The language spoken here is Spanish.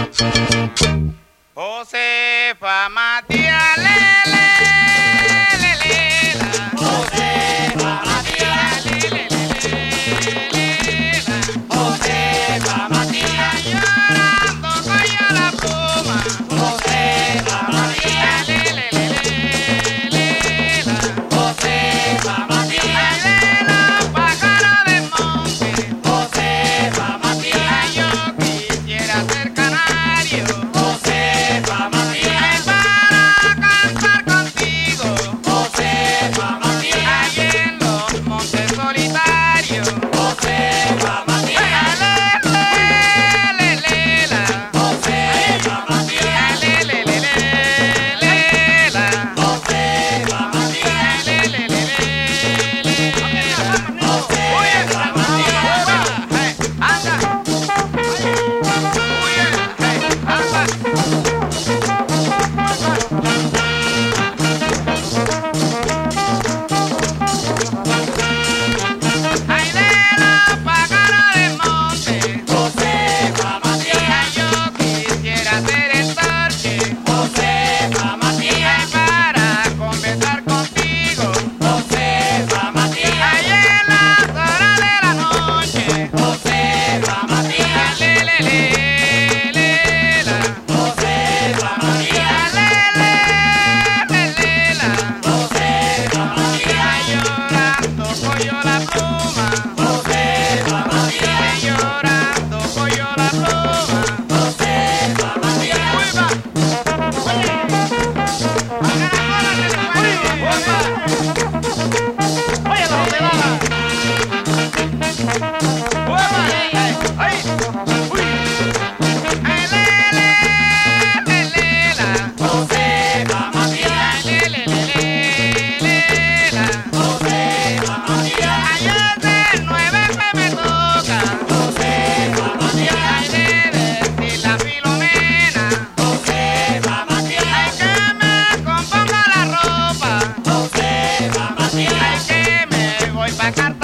Josefa Matías, lele, lele, Josefa Matías, lele, lele, Josefa Matías, llorando cayó la pluma, Josefa Matías, lele, lele, Josefa Matías, de los pájaros del monte, Josefa Matías, yo quisiera ser canario. Josefa Matías, para cantar contigo, Josefa Matías, ahí en los montes solitarios, Josefa Matías, lele, lele, Josefa Matías, lele, lele, Josefa Matías, lele, lele, Josefa Matías, anda, ay, de los pájaros del monte, Josefa Matías, yo quisiera ser el torche, Josefa Matías, para conversar contigo, Josefa Matías, ahí en las horas de la noche, Josefa Matías, lele, lele, Josefa Matías, lele, lele, Josefa Matías, llorando cogió la pluma, Josefa Matías, llorando cogió la pluma, Josefa Matías, oye la jovelada, ay, Josefa Matías, lele, lele, Josefa Matías, ayer del 9 que me toca, Josefa Matías, de decir la Filomena, Josefa Matías, ay, que me componga la ropa, Josefa Matías, ay, que me voy pa'